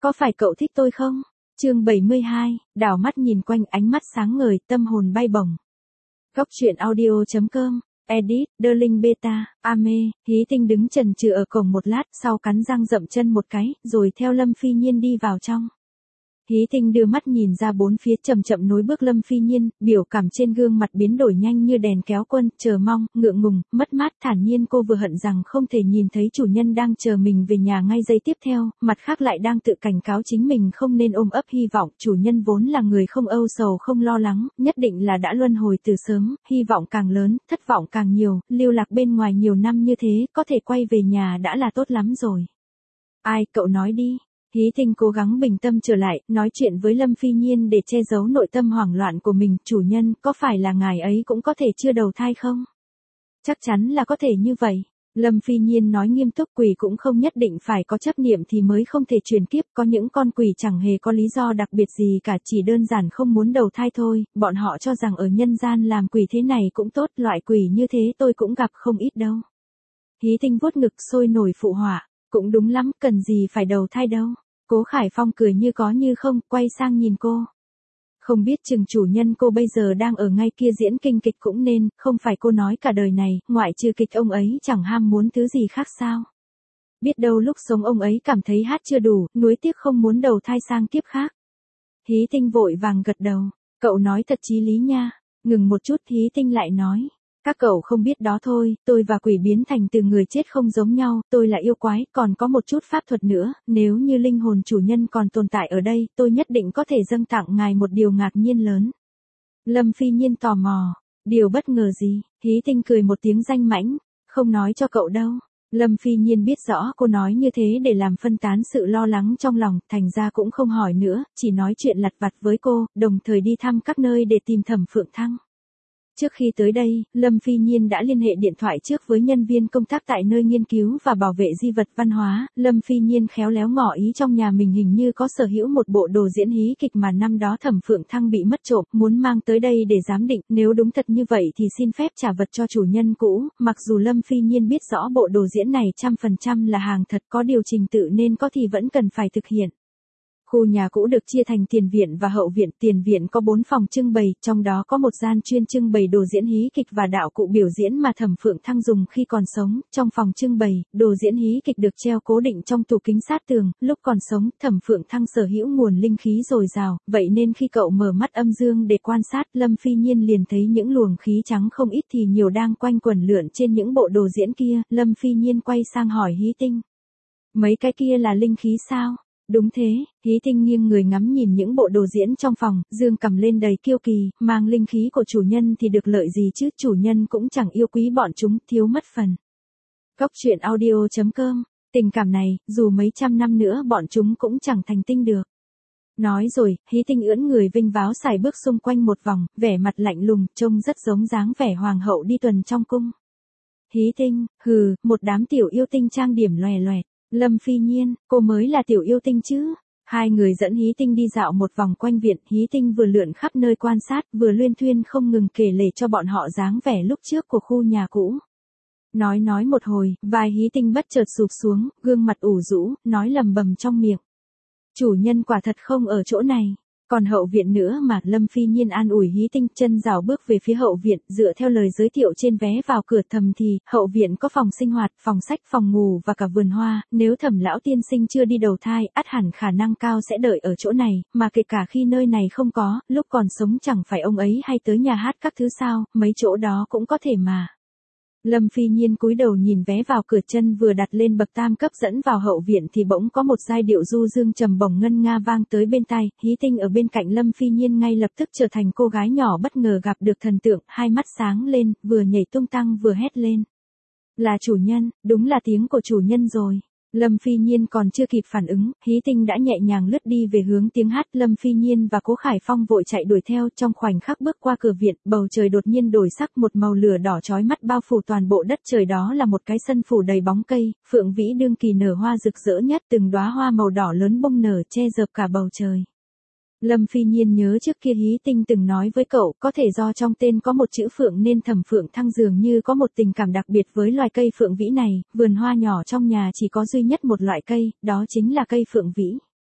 Có phải cậu thích tôi không? Chương 72, đảo mắt nhìn quanh ánh mắt sáng ngời, tâm hồn bay bổng. Góc truyện audio.com, edit, Darling Beta, Ame, Hí Tinh đứng chần chừ ở cổng một lát, sau cắn răng dậm chân một cái, rồi theo Lâm Phi Nhiên đi vào trong. Hí Tinh đưa mắt nhìn ra bốn phía, chậm chậm nối bước Lâm Phi Nhiên, biểu cảm trên gương mặt biến đổi nhanh như đèn kéo quân, chờ mong, ngượng ngùng, mất mát. Thản nhiên cô vừa hận rằng không thể nhìn thấy chủ nhân đang chờ mình về nhà ngay giây tiếp theo, mặt khác lại đang tự cảnh cáo chính mình không nên ôm ấp hy vọng. Chủ nhân vốn là người không âu sầu không lo lắng, nhất định là đã luân hồi từ sớm, hy vọng càng lớn, thất vọng càng nhiều, lưu lạc bên ngoài nhiều năm như thế, có thể quay về nhà đã là tốt lắm rồi. Ai, cậu nói đi. Hí Tinh cố gắng bình tâm trở lại, nói chuyện với Lâm Phi Nhiên để che giấu nội tâm hoảng loạn của mình. Chủ nhân, có phải là ngài ấy cũng có thể chưa đầu thai không? Chắc chắn là có thể như vậy. Lâm Phi Nhiên nói nghiêm túc, quỷ cũng không nhất định phải có chấp niệm thì mới không thể chuyển kiếp. Có những con quỷ chẳng hề có lý do đặc biệt gì cả, chỉ đơn giản không muốn đầu thai thôi. Bọn họ cho rằng ở nhân gian làm quỷ thế này cũng tốt, loại quỷ như thế tôi cũng gặp không ít đâu. Hí Tinh vuốt ngực sôi nổi phụ họa, cũng đúng lắm, cần gì phải đầu thai đâu. Cố Khải Phong cười như có như không, quay sang nhìn cô. Không biết chừng chủ nhân cô bây giờ đang ở ngay kia diễn kinh kịch cũng nên, không phải cô nói cả đời này, ngoại trừ kịch ông ấy chẳng ham muốn thứ gì khác sao. Biết đâu lúc sống ông ấy cảm thấy hát chưa đủ, nuối tiếc không muốn đầu thai sang kiếp khác. Hí Tinh vội vàng gật đầu, cậu nói thật chí lý nha. Ngừng một chút Hí Tinh lại nói. Các cậu không biết đó thôi, tôi và quỷ biến thành từ người chết không giống nhau, tôi là yêu quái, còn có một chút pháp thuật nữa, nếu như linh hồn chủ nhân còn tồn tại ở đây, tôi nhất định có thể dâng tặng ngài một điều ngạc nhiên lớn. Lâm Phi Nhiên tò mò, điều bất ngờ gì? Hí Tinh cười một tiếng danh mãnh, không nói cho cậu đâu. Lâm Phi Nhiên biết rõ cô nói như thế để làm phân tán sự lo lắng trong lòng, thành ra cũng không hỏi nữa, chỉ nói chuyện lặt vặt với cô, đồng thời đi thăm các nơi để tìm Thẩm Phượng Thăng. Trước khi tới đây, Lâm Phi Nhiên đã liên hệ điện thoại trước với nhân viên công tác tại nơi nghiên cứu và bảo vệ di vật văn hóa. Lâm Phi Nhiên khéo léo ngỏ ý trong nhà mình hình như có sở hữu một bộ đồ diễn hí kịch mà năm đó Thẩm Phượng Thăng bị mất trộm, muốn mang tới đây để giám định. Nếu đúng thật như vậy thì xin phép trả vật cho chủ nhân cũ. Mặc dù Lâm Phi Nhiên biết rõ bộ đồ diễn này 100% là hàng thật, có điều trình tự nên có thì vẫn cần phải thực hiện. Khu nhà cũ được chia thành tiền viện và hậu viện, tiền viện có 4 phòng trưng bày, trong đó có một gian chuyên trưng bày đồ diễn hí kịch và đạo cụ biểu diễn mà Thẩm Phượng Thăng dùng khi còn sống. Trong phòng trưng bày, đồ diễn hí kịch được treo cố định trong tủ kính sát tường, lúc còn sống, Thẩm Phượng Thăng sở hữu nguồn linh khí dồi dào, vậy nên khi cậu mở mắt âm dương để quan sát, Lâm Phi Nhiên liền thấy những luồng khí trắng không ít thì nhiều đang quanh quẩn lượn trên những bộ đồ diễn kia. Lâm Phi Nhiên quay sang hỏi Hí Tinh. Mấy cái kia là linh khí sao? Đúng thế, Hí Tinh nghiêng người ngắm nhìn những bộ đồ diễn trong phòng, dương cầm lên đầy kiêu kỳ, mang linh khí của chủ nhân thì được lợi gì chứ, chủ nhân cũng chẳng yêu quý bọn chúng, thiếu mất phần. Góc truyện audio.com, tình cảm này, dù mấy trăm năm nữa bọn chúng cũng chẳng thành tinh được. Nói rồi, Hí Tinh ưỡn người vinh váo sải bước xung quanh một vòng, vẻ mặt lạnh lùng, trông rất giống dáng vẻ hoàng hậu đi tuần trong cung. Hí Tinh, hừ, một đám tiểu yêu tinh trang điểm lòe loẹt. Lâm Phi Nhiên, cô mới là tiểu yêu tinh chứ? Hai người dẫn Hí Tinh đi dạo một vòng quanh viện, Hí Tinh vừa lượn khắp nơi quan sát, vừa luyên thuyên không ngừng kể lể cho bọn họ dáng vẻ lúc trước của khu nhà cũ. Nói một hồi, vai Hí Tinh bất chợt sụp xuống, gương mặt ủ rũ, nói lầm bầm trong miệng. Chủ nhân quả thật không ở chỗ này. Còn hậu viện nữa mà. Lâm Phi Nhiên an ủi Hí Tinh, chân rảo bước về phía hậu viện, dựa theo lời giới thiệu trên vé vào cửa. Thầm thì, hậu viện có phòng sinh hoạt, phòng sách, phòng ngủ và cả vườn hoa, nếu Thẩm lão tiên sinh chưa đi đầu thai, ắt hẳn khả năng cao sẽ đợi ở chỗ này, mà kể cả khi nơi này không có, lúc còn sống chẳng phải ông ấy hay tới nhà hát các thứ sao, mấy chỗ đó cũng có thể mà. Lâm Phi Nhiên cúi đầu nhìn vé vào cửa, chân vừa đặt lên bậc tam cấp dẫn vào hậu viện thì bỗng có một giai điệu du dương trầm bổng ngân nga vang tới bên tai. Hí Tinh ở bên cạnh Lâm Phi Nhiên ngay lập tức trở thành cô gái nhỏ bất ngờ gặp được thần tượng, hai mắt sáng lên, vừa nhảy tung tăng vừa hét lên. Là chủ nhân, đúng là tiếng của chủ nhân rồi. Lâm Phi Nhiên còn chưa kịp phản ứng, Hí Tinh đã nhẹ nhàng lướt đi về hướng tiếng hát. Lâm Phi Nhiên và Cố Khải Phong vội chạy đuổi theo, trong khoảnh khắc bước qua cửa viện, bầu trời đột nhiên đổi sắc, một màu lửa đỏ chói mắt bao phủ toàn bộ đất trời, đó là một cái sân phủ đầy bóng cây, phượng vĩ đương kỳ nở hoa rực rỡ nhất, từng đóa hoa màu đỏ lớn bung nở che dợp cả bầu trời. Lâm Phi Nhiên nhớ trước kia Hí Tinh từng nói với cậu, có thể do trong tên có một chữ phượng nên Thẩm Phượng Thăng dường như có một tình cảm đặc biệt với loài cây phượng vĩ này. Vườn hoa nhỏ trong nhà chỉ có duy nhất một loại cây, đó chính là cây phượng vĩ.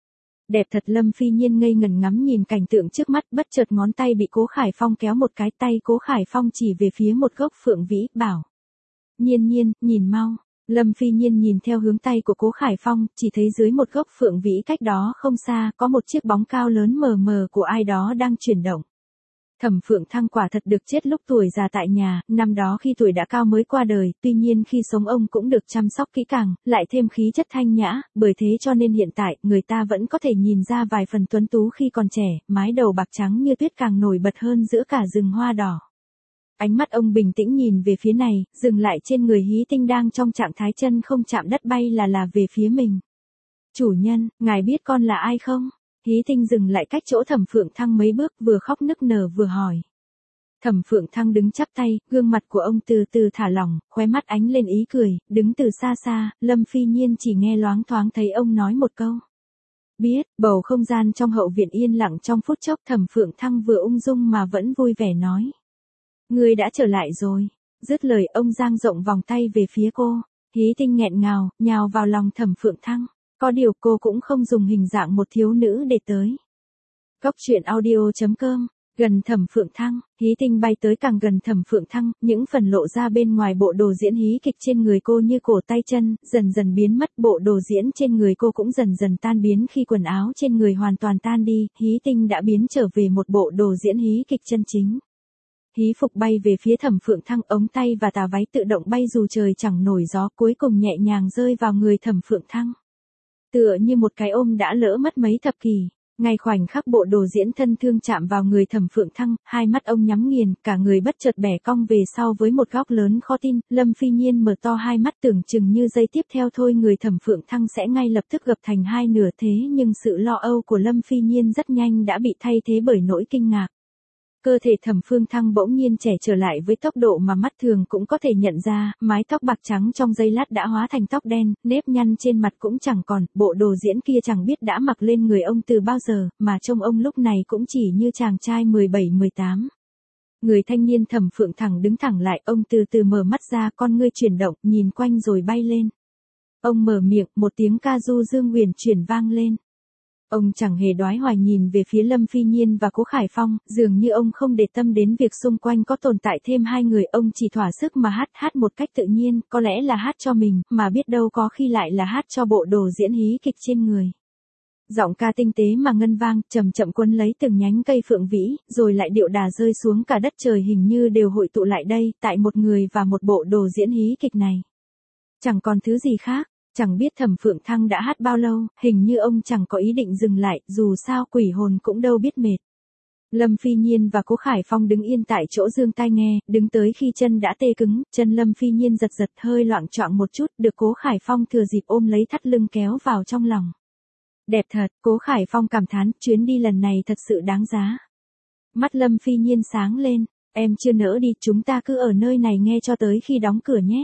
Đẹp thật. Lâm Phi Nhiên ngây ngẩn ngắm nhìn cảnh tượng trước mắt, bất chợt ngón tay bị Cố Khải Phong kéo một cái, tay Cố Khải Phong chỉ về phía một gốc phượng vĩ, bảo. Nhiên Nhiên, nhìn mau. Lâm Phi Nhiên nhìn theo hướng tay của Cố Khải Phong, chỉ thấy dưới một gốc phượng vĩ cách đó không xa, có một chiếc bóng cao lớn mờ mờ của ai đó đang chuyển động. Thẩm Phượng Thăng quả thật được chết lúc tuổi già tại nhà, năm đó khi tuổi đã cao mới qua đời, tuy nhiên khi sống ông cũng được chăm sóc kỹ càng, lại thêm khí chất thanh nhã, bởi thế cho nên hiện tại, người ta vẫn có thể nhìn ra vài phần tuấn tú khi còn trẻ, mái đầu bạc trắng như tuyết càng nổi bật hơn giữa cả rừng hoa đỏ. Ánh mắt ông bình tĩnh nhìn về phía này, dừng lại trên người Hí Tinh đang trong trạng thái chân không chạm đất bay là về phía mình. Chủ nhân, ngài biết con là ai không? Hí Tinh dừng lại cách chỗ Thẩm Phượng Thăng mấy bước, vừa khóc nức nở vừa hỏi. Thẩm Phượng Thăng đứng chắp tay, gương mặt của ông từ từ thả lỏng, khóe mắt ánh lên ý cười, đứng từ xa xa, Lâm Phi Nhiên chỉ nghe loáng thoáng thấy ông nói một câu. Biết. Bầu không gian trong hậu viện yên lặng trong phút chốc. Thẩm Phượng Thăng vừa ung dung mà vẫn vui vẻ nói. Ngươi đã trở lại rồi. Dứt lời ông dang rộng vòng tay về phía cô. Hí Tinh nghẹn ngào, nhào vào lòng Thẩm Phượng Thăng. Có điều cô cũng không dùng hình dạng một thiếu nữ để tới. Góc truyện audio.com. Gần Thẩm Phượng Thăng, Hí Tinh bay tới càng gần Thẩm Phượng Thăng, những phần lộ ra bên ngoài bộ đồ diễn hí kịch trên người cô như cổ tay chân, dần dần biến mất, bộ đồ diễn trên người cô cũng dần dần tan biến khi quần áo trên người hoàn toàn tan đi, Hí Tinh đã biến trở về một bộ đồ diễn hí kịch chân chính. Hí phục bay về phía Thẩm Phượng Thăng, ống tay và tà váy tự động bay dù trời chẳng nổi gió, cuối cùng nhẹ nhàng rơi vào người Thẩm Phượng Thăng. Tựa như một cái ôm đã lỡ mất mấy thập kỷ. Ngay khoảnh khắc bộ đồ diễn thân thương chạm vào người Thẩm Phượng Thăng, hai mắt ông nhắm nghiền, cả người bất chợt bẻ cong về sau với một góc lớn khó tin, Lâm Phi Nhiên mở to hai mắt tưởng chừng như giây tiếp theo thôi người Thẩm Phượng Thăng sẽ ngay lập tức gập thành hai nửa, thế nhưng sự lo âu của Lâm Phi Nhiên rất nhanh đã bị thay thế bởi nỗi kinh ngạc. Cơ thể Thẩm Phượng Thăng bỗng nhiên trẻ trở lại với tốc độ mà mắt thường cũng có thể nhận ra, mái tóc bạc trắng trong giây lát đã hóa thành tóc đen, nếp nhăn trên mặt cũng chẳng còn, bộ đồ diễn kia chẳng biết đã mặc lên người ông từ bao giờ, mà trông ông lúc này cũng chỉ như chàng trai 17-18. Người thanh niên Thẩm Phượng Thăng đứng thẳng lại, ông từ từ mở mắt ra, con ngươi chuyển động, nhìn quanh rồi bay lên. Ông mở miệng, một tiếng ca du dương huyền chuyển vang lên. Ông chẳng hề đoái hoài nhìn về phía Lâm Phi Nhiên và Cố Khải Phong, dường như ông không để tâm đến việc xung quanh có tồn tại thêm hai người, ông chỉ thỏa sức mà hát một cách tự nhiên, có lẽ là hát cho mình, mà biết đâu có khi lại là hát cho bộ đồ diễn hí kịch trên người. Giọng ca tinh tế mà ngân vang, chậm chậm quấn lấy từng nhánh cây phượng vĩ, rồi lại điệu đà rơi xuống, cả đất trời hình như đều hội tụ lại đây, tại một người và một bộ đồ diễn hí kịch này. Chẳng còn thứ gì khác. Chẳng biết Thẩm Phượng Thăng đã hát bao lâu, hình như ông chẳng có ý định dừng lại, dù sao quỷ hồn cũng đâu biết mệt. Lâm Phi Nhiên và Cố Khải Phong đứng yên tại chỗ giương tai nghe, đứng tới khi chân đã tê cứng, chân Lâm Phi Nhiên giật giật hơi loạng choạng một chút, được Cố Khải Phong thừa dịp ôm lấy thắt lưng kéo vào trong lòng. Đẹp thật, Cố Khải Phong cảm thán, chuyến đi lần này thật sự đáng giá. Mắt Lâm Phi Nhiên sáng lên, em chưa nỡ đi, chúng ta cứ ở nơi này nghe cho tới khi đóng cửa nhé.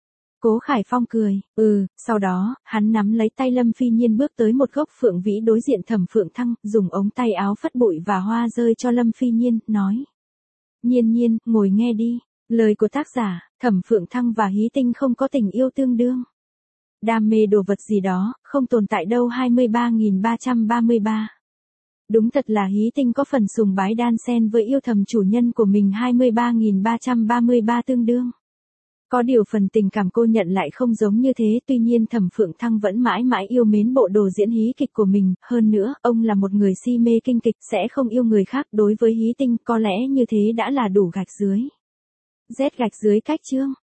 Cố Khải Phong cười, sau đó, hắn nắm lấy tay Lâm Phi Nhiên bước tới một gốc phượng vĩ đối diện Thẩm Phượng Thăng, dùng ống tay áo phất bụi và hoa rơi cho Lâm Phi Nhiên, nói. Nhiên Nhiên, ngồi nghe đi, lời của tác giả, Thẩm Phượng Thăng và Hí Tinh không có tình yêu tương đương. Đam mê đồ vật gì đó, không tồn tại đâu. 23.333. Đúng thật là Hí Tinh có phần sùng bái đan xen với yêu thầm chủ nhân của mình. 23.333 tương đương. Có điều phần tình cảm cô nhận lại không giống như thế, tuy nhiên Thẩm Phượng Thăng vẫn mãi mãi yêu mến bộ đồ diễn hí kịch của mình, hơn nữa, ông là một người si mê kinh kịch, sẽ không yêu người khác, đối với Hí Tinh, có lẽ như thế đã là đủ gạch dưới. Z gạch dưới cách chương.